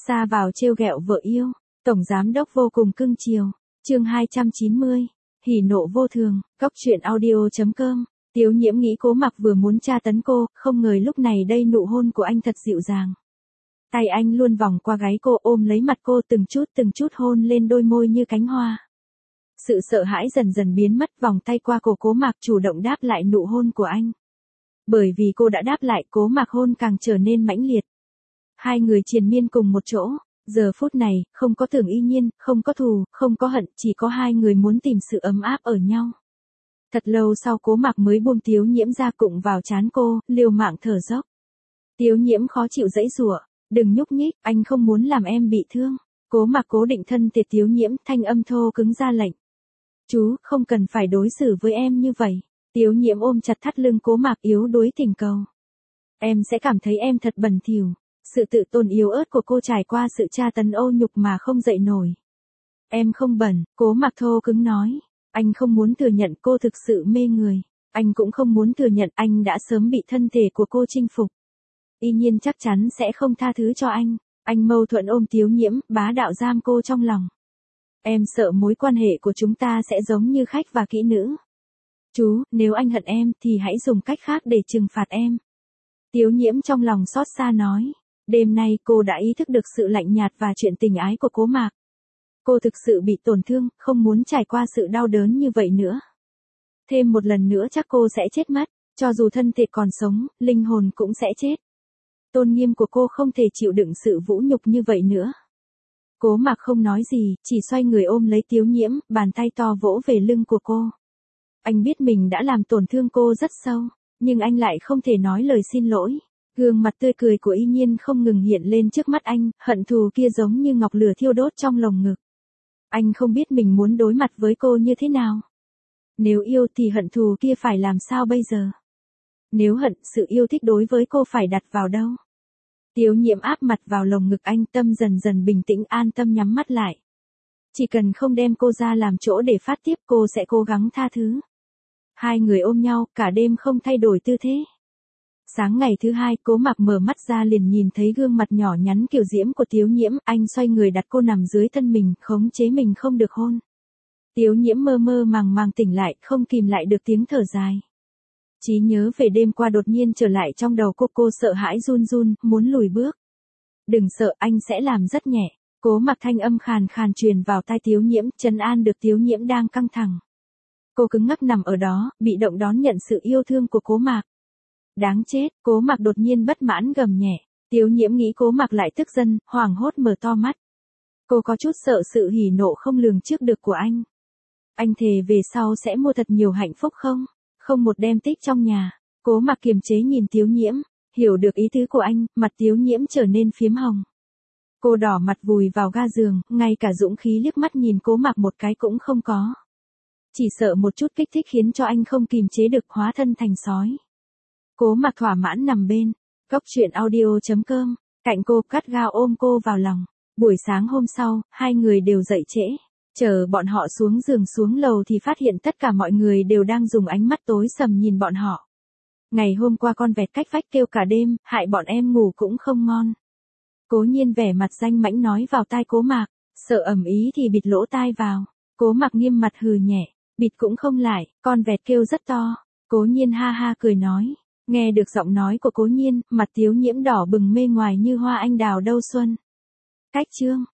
Ra vào trêu ghẹo vợ yêu, tổng giám đốc vô cùng cưng chiều. Chương 290, hỉ nộ vô thường. Cốc truyện audio.com. Tiếu Nhiễm nghĩ Cố Mặc vừa muốn tra tấn cô, không ngờ lúc này đây nụ hôn của anh thật dịu dàng. Tay anh luôn vòng qua gáy cô, ôm lấy mặt cô từng chút hôn lên đôi môi như cánh hoa. Sự sợ hãi dần dần biến mất, vòng tay qua cổ Cố Mặc chủ động đáp lại nụ hôn của anh. Bởi vì cô đã đáp lại, Cố Mặc hôn càng trở nên mãnh liệt. Hai người triền miên cùng một chỗ, giờ phút này, không có Tưởng Y Nhiên, không có thù, không có hận, chỉ có hai người muốn tìm sự ấm áp ở nhau. Thật lâu sau Cố Mặc mới buông Tiếu Nhiễm ra, cụng vào trán cô, liều mạng thở dốc. Tiếu Nhiễm khó chịu giãy giụa, đừng nhúc nhích, anh không muốn làm em bị thương. Cố Mặc cố định thân thể Tiếu Nhiễm, thanh âm thô cứng ra lệnh. Chú, không cần phải đối xử với em như vậy. Tiếu Nhiễm ôm chặt thắt lưng Cố Mặc, yếu đuối thỉnh cầu. Em sẽ cảm thấy em thật bẩn thỉu. Sự tự tôn yếu ớt của cô trải qua sự tra tấn ô nhục mà không dậy nổi. Em không bẩn, Cố Mặc thô cứng nói. Anh không muốn thừa nhận cô thực sự mê người. Anh cũng không muốn thừa nhận anh đã sớm bị thân thể của cô chinh phục. Y Nhiên chắc chắn sẽ không tha thứ cho anh. Anh mâu thuẫn ôm Tiếu Nhiễm, bá đạo giam cô trong lòng. Em sợ mối quan hệ của chúng ta sẽ giống như khách và kỹ nữ. Chú, nếu anh hận em thì hãy dùng cách khác để trừng phạt em. Tiếu Nhiễm trong lòng xót xa nói. Đêm nay cô đã ý thức được sự lạnh nhạt và chuyện tình ái của Cố Mặc. Cô thực sự bị tổn thương, không muốn trải qua sự đau đớn như vậy nữa. Thêm một lần nữa chắc cô sẽ chết mất, cho dù thân thể còn sống, linh hồn cũng sẽ chết. Tôn nghiêm của cô không thể chịu đựng sự vũ nhục như vậy nữa. Cố Mặc không nói gì, chỉ xoay người ôm lấy Tiếu Nhiễm, bàn tay to vỗ về lưng của cô. Anh biết mình đã làm tổn thương cô rất sâu, nhưng anh lại không thể nói lời xin lỗi. Gương mặt tươi cười của Y Nhiên không ngừng hiện lên trước mắt anh, hận thù kia giống như ngọn lửa thiêu đốt trong lồng ngực. Anh không biết mình muốn đối mặt với cô như thế nào. Nếu yêu thì hận thù kia phải làm sao bây giờ? Nếu hận, sự yêu thích đối với cô phải đặt vào đâu? Tiếu Nhiễm áp mặt vào lồng ngực anh, tâm dần dần bình tĩnh, an tâm nhắm mắt lại. Chỉ cần không đem cô ra làm chỗ để phát tiết, cô sẽ cố gắng tha thứ. Hai người ôm nhau, cả đêm không thay đổi tư thế. Sáng ngày thứ hai, Cố Mặc mở mắt ra liền nhìn thấy gương mặt nhỏ nhắn kiều diễm của Tiếu Nhiễm, anh xoay người đặt cô nằm dưới thân mình, khống chế mình không được hôn. Tiếu Nhiễm mơ mơ màng màng tỉnh lại, không kìm lại được tiếng thở dài. Trí nhớ về đêm qua đột nhiên trở lại trong đầu cô sợ hãi run run, muốn lùi bước. Đừng sợ, anh sẽ làm rất nhẹ. Cố Mặc thanh âm khàn khàn truyền vào tai Tiếu Nhiễm, trấn an được Tiếu Nhiễm đang căng thẳng. Cô cứng ngắc nằm ở đó, bị động đón nhận sự yêu thương của Cố Mặc. Đáng chết, Cố Mặc đột nhiên bất mãn gầm nhẹ. Tiếu Nhiễm nghĩ Cố Mặc lại tức giận, hoảng hốt mở to mắt. Cô có chút sợ sự hỉ nộ không lường trước được của anh. Anh thề về sau sẽ mua thật nhiều hạnh phúc không? Không một đem tích trong nhà. Cố Mặc kiềm chế nhìn Tiếu Nhiễm, hiểu được ý tứ của anh, mặt Tiếu Nhiễm trở nên phiếm hồng. Cô đỏ mặt vùi vào ga giường, ngay cả dũng khí liếc mắt nhìn Cố Mặc một cái cũng không có. Chỉ sợ một chút kích thích khiến cho anh không kìm chế được, hóa thân thành sói. Cố Mặc thỏa mãn nằm bên, Cốc truyện audio.com, cạnh cô, gắt gao ôm cô vào lòng. Buổi sáng hôm sau, hai người đều dậy trễ. Chờ bọn họ xuống giường xuống lầu thì phát hiện tất cả mọi người đều đang dùng ánh mắt tối sầm nhìn bọn họ. Ngày hôm qua con vẹt cách vách kêu cả đêm, hại bọn em ngủ cũng không ngon. Cố Nhiên vẻ mặt danh mãnh nói vào tai Cố Mặc, sợ ầm ý thì bịt lỗ tai vào. Cố Mặc nghiêm mặt hừ nhẹ, bịt cũng không lại, con vẹt kêu rất to. Cố Nhiên ha ha cười nói. Nghe được giọng nói của Cố Nhiên, mặt Tiếu Nhiễm đỏ bừng mê ngoài như hoa anh đào đâu xuân. Cách chương